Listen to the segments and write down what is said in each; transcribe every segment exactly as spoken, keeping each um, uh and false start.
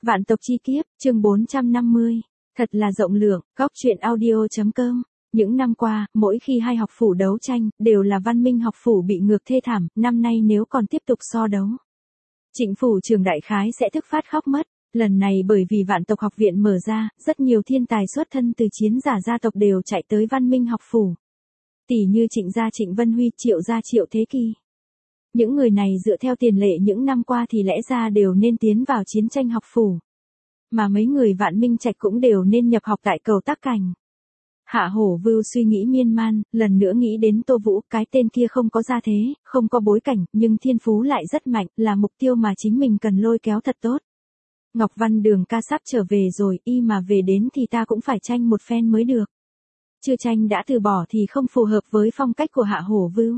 Vạn tộc chi kiếp, chương bốn trăm năm mươi. Thật là rộng lượng, góc truyện audio.com. Những năm qua, mỗi khi hai học phủ đấu tranh, đều là Văn Minh học phủ bị ngược thê thảm, năm nay nếu còn tiếp tục so đấu. Trịnh phủ trường đại khái sẽ thức phát khóc mất. Lần này bởi vì vạn tộc học viện mở ra, rất nhiều thiên tài xuất thân từ chiến giả gia tộc đều chạy tới Văn Minh học phủ. Tỷ như Trịnh gia Trịnh Vân Huy, Triệu gia Triệu Thế Kỳ. Những người này dựa theo tiền lệ những năm qua thì lẽ ra đều nên tiến vào chiến tranh học phủ. Mà mấy người Vạn Minh Trạch cũng đều nên nhập học tại Cầu Tắc Cảnh. Hạ Hổ Vưu suy nghĩ miên man, lần nữa nghĩ đến Tô Vũ, cái tên kia không có gia thế, không có bối cảnh, nhưng thiên phú lại rất mạnh, là mục tiêu mà chính mình cần lôi kéo thật tốt. Ngọc Văn Đường ca sắp trở về rồi, y mà về đến thì ta cũng phải tranh một phen mới được. Chưa tranh đã từ bỏ thì không phù hợp với phong cách của Hạ Hổ Vưu.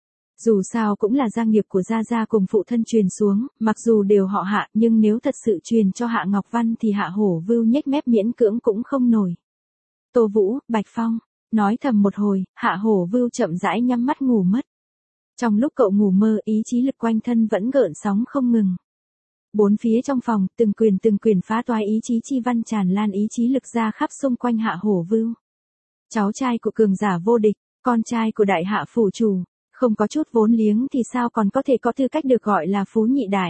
Dù sao cũng là gia nghiệp của Gia Gia cùng phụ thân truyền xuống, mặc dù đều họ Hạ nhưng nếu thật sự truyền cho Hạ Ngọc Văn thì Hạ Hổ Vưu nhếch mép miễn cưỡng cũng không nổi. Tô Vũ, Bạch Phong, nói thầm một hồi, Hạ Hổ Vưu chậm rãi nhắm mắt ngủ mất. Trong lúc cậu ngủ mơ, ý chí lực quanh thân vẫn gợn sóng không ngừng. Bốn phía trong phòng, từng quyền từng quyền phá toái ý chí chi văn tràn lan ý chí lực ra khắp xung quanh Hạ Hổ Vưu. Cháu trai của cường giả vô địch, con trai của đại hạ phủ chủ, không có chút vốn liếng thì sao còn có thể có tư cách được gọi là phú nhị đại.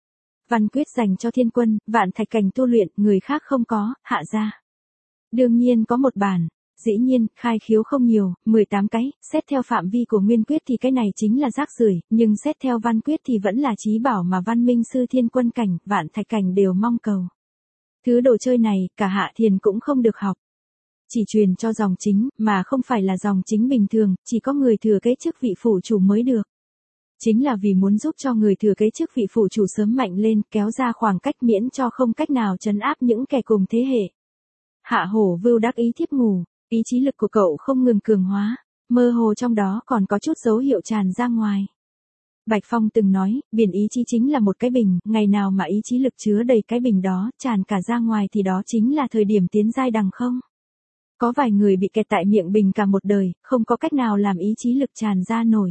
Văn quyết dành cho thiên quân, Vạn Thạch Cảnh tu luyện, người khác không có, Hạ gia đương nhiên có một bản. Dĩ nhiên, khai khiếu không nhiều, mười tám cái, xét theo phạm vi của nguyên quyết thì cái này chính là rác rưởi, nhưng xét theo văn quyết thì vẫn là chí bảo mà Văn Minh sư Thiên Quân Cảnh, Vạn Thạch Cảnh đều mong cầu. Thứ đồ chơi này, cả Hạ Thiền cũng không được học. Chỉ truyền cho dòng chính, mà không phải là dòng chính bình thường, chỉ có người thừa kế chức vị phủ chủ mới được. Chính là vì muốn giúp cho người thừa kế chức vị phủ chủ sớm mạnh lên, kéo ra khoảng cách miễn cho không cách nào trấn áp những kẻ cùng thế hệ. Hạ Hổ Vưu đắc ý thiếp ngủ, ý chí lực của cậu không ngừng cường hóa, mơ hồ trong đó còn có chút dấu hiệu tràn ra ngoài. Bạch Phong từng nói, biển ý chí chính là một cái bình, ngày nào mà ý chí lực chứa đầy cái bình đó, tràn cả ra ngoài thì đó chính là thời điểm tiến giai đằng không. Có vài người bị kẹt tại miệng bình cả một đời, không có cách nào làm ý chí lực tràn ra nổi.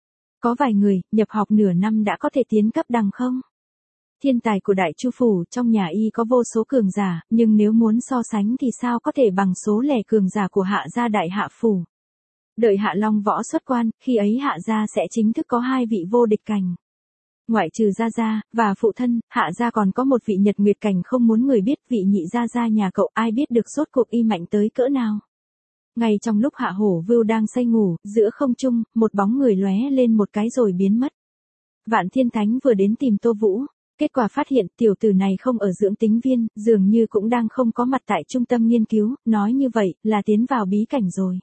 Có vài người, nhập học nửa năm đã có thể tiến cấp đằng không. Thiên tài của Đại Chu phủ, trong nhà y có vô số cường giả, nhưng nếu muốn so sánh thì sao có thể bằng số lẻ cường giả của Hạ gia Đại Hạ phủ. Đợi Hạ Long võ xuất quan, khi ấy Hạ gia sẽ chính thức có hai vị vô địch cảnh. Ngoại trừ Gia Gia và phụ thân, Hạ gia còn có một vị Nhật Nguyệt cảnh không muốn người biết, vị nhị Gia Gia nhà cậu, ai biết được rốt cuộc y mạnh tới cỡ nào. Ngay trong lúc Hạ Hổ Vưu đang say ngủ, giữa không trung, một bóng người lóe lên một cái rồi biến mất. Vạn Thiên Thánh vừa đến tìm Tô Vũ. Kết quả phát hiện tiểu tử này không ở dưỡng tính viên, dường như cũng đang không có mặt tại trung tâm nghiên cứu, nói như vậy là tiến vào bí cảnh rồi.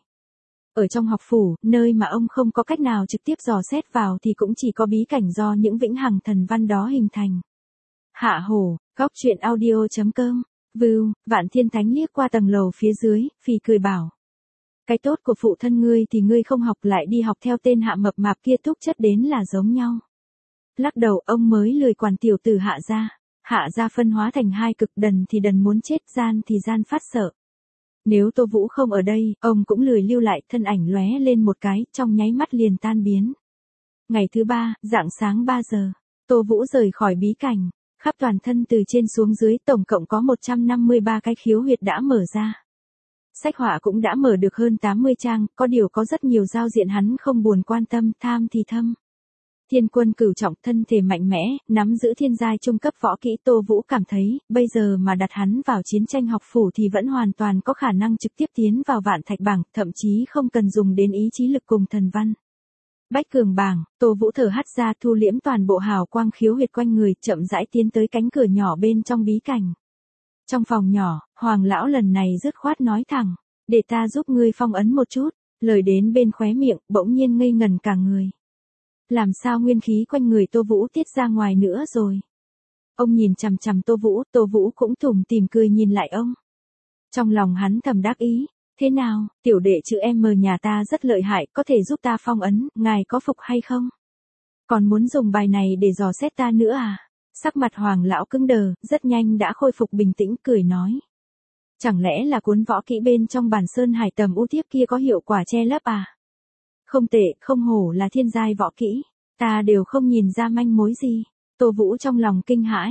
Ở trong học phủ, nơi mà ông không có cách nào trực tiếp dò xét vào thì cũng chỉ có bí cảnh do những vĩnh hằng thần văn đó hình thành. Hạ Hổ, góc truyện audio.com, Vưu, Vạn Thiên Thánh liếc qua tầng lầu phía dưới, phì cười bảo. Cái tốt của phụ thân ngươi thì ngươi không học lại đi học theo tên Hạ mập mạp kia túc chất đến là giống nhau. Lắc đầu ông mới lười quản tiểu tử Hạ gia. Hạ gia phân hóa thành hai cực, đần thì đần muốn chết, gian thì gian phát sợ. Nếu Tô Vũ không ở đây, ông cũng lười lưu lại, thân ảnh lóe lên một cái, trong nháy mắt liền tan biến. Ngày thứ ba, rạng sáng ba giờ, Tô Vũ rời khỏi bí cảnh, khắp toàn thân từ trên xuống dưới tổng cộng có một trăm năm mươi ba cái khiếu huyệt đã mở ra. Sách họa cũng đã mở được hơn tám mươi trang, có điều có rất nhiều giao diện hắn không buồn quan tâm, tham thì thâm. Thiên quân cửu trọng, thân thể mạnh mẽ, nắm giữ thiên giai trung cấp võ kỹ, Tô Vũ cảm thấy, bây giờ mà đặt hắn vào chiến tranh học phủ thì vẫn hoàn toàn có khả năng trực tiếp tiến vào Vạn Thạch bảng, thậm chí không cần dùng đến ý chí lực cùng thần văn. Bách cường bảng, Tô Vũ thở hắt ra, thu liễm toàn bộ hào quang khiếu huyệt quanh người, chậm rãi tiến tới cánh cửa nhỏ bên trong bí cảnh. Trong phòng nhỏ, Hoàng lão lần này dứt khoát nói thẳng, để ta giúp ngươi phong ấn một chút, lời đến bên khóe miệng, bỗng nhiên ngây ngần cả người. Làm sao nguyên khí quanh người Tô Vũ tiết ra ngoài nữa rồi? Ông nhìn chằm chằm Tô Vũ, Tô Vũ cũng tủm tỉm cười nhìn lại ông. Trong lòng hắn thầm đắc ý, thế nào, tiểu đệ chữ M nhà ta rất lợi hại, có thể giúp ta phong ấn, ngài có phục hay không? Còn muốn dùng bài này để dò xét ta nữa à? Sắc mặt Hoàng lão cứng đờ, rất nhanh đã khôi phục bình tĩnh, cười nói. Chẳng lẽ là cuốn võ kỹ bên trong bản Sơn Hải Tầm U Thiếp kia có hiệu quả che lấp à? Không tệ, không hổ là thiên giai võ kỹ, ta đều không nhìn ra manh mối gì. Tô Vũ trong lòng kinh hãi,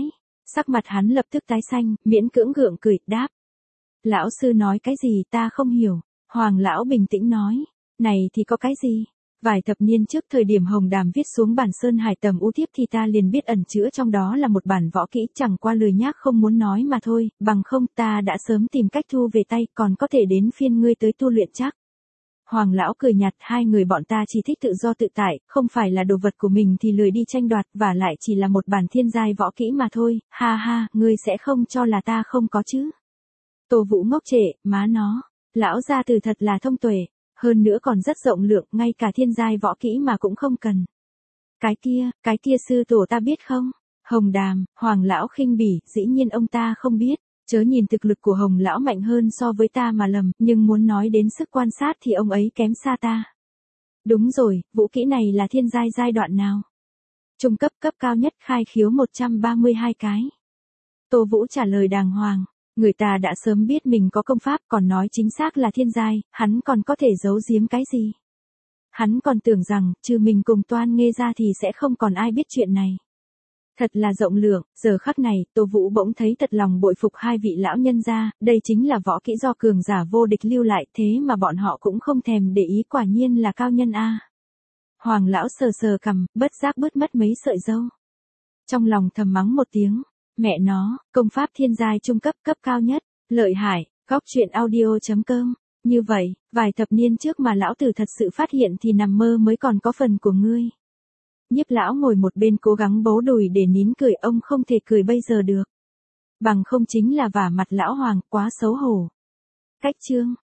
Sắc mặt hắn lập tức tái xanh, miễn cưỡng gượng cười, đáp. Lão sư nói cái gì ta không hiểu. Hoàng lão bình tĩnh nói. Này thì có cái gì? Vài thập niên trước thời điểm Hồng Đàm viết xuống bản Sơn Hải Tầm U Thiếp thì ta liền biết ẩn chứa trong đó là một bản võ kỹ, chẳng qua lười nhác không muốn nói mà thôi, bằng không ta đã sớm tìm cách thu về tay, còn có thể đến phiên ngươi tới tu luyện chắc. Hoàng lão cười nhạt, hai người bọn ta chỉ thích tự do tự tại, không phải là đồ vật của mình thì lười đi tranh đoạt, và lại chỉ là một bản thiên giai võ kỹ mà thôi, ha ha, ngươi sẽ không cho là ta không có chứ. Tô Vũ ngốc trệ, má nó, lão gia từ thật là thông tuệ, hơn nữa còn rất rộng lượng, ngay cả thiên giai võ kỹ mà cũng không cần. Cái kia, cái kia sư tổ ta biết không? Hồng Đàm, Hoàng lão khinh bỉ, dĩ nhiên ông ta không biết, chớ nhìn thực lực của Hồng lão mạnh hơn so với ta mà lầm, nhưng muốn nói đến sức quan sát thì ông ấy kém xa ta. Đúng rồi, vũ kỹ này là thiên giai giai đoạn nào? Trung cấp cấp cao nhất khai khiếu một trăm ba mươi hai cái. Tô Vũ trả lời đàng hoàng. Người ta đã sớm biết mình có công pháp, còn nói chính xác là thiên giai, hắn còn có thể giấu giếm cái gì? Hắn còn tưởng rằng, trừ mình cùng Toan Nghê ra thì sẽ không còn ai biết chuyện này. Thật là rộng lượng, giờ khắc này, Tô Vũ bỗng thấy thật lòng bội phục hai vị lão nhân gia, đây chính là võ kỹ do cường giả vô địch lưu lại, thế mà bọn họ cũng không thèm để ý, quả nhiên là cao nhân a. Hoàng lão sờ sờ cằm, bất giác bứt mất mấy sợi râu. Trong lòng thầm mắng một tiếng. Mẹ nó, công pháp thiên giai trung cấp cấp cao nhất, lợi hại, góc truyện audio chấm com. Như vậy, vài thập niên trước mà lão tử thật sự phát hiện thì nằm mơ mới còn có phần của ngươi. Nhiếp lão ngồi một bên cố gắng bấu đùi để nín cười, ông không thể cười bây giờ được. Bằng không chính là vả mặt lão Hoàng, quá xấu hổ. Cách chương.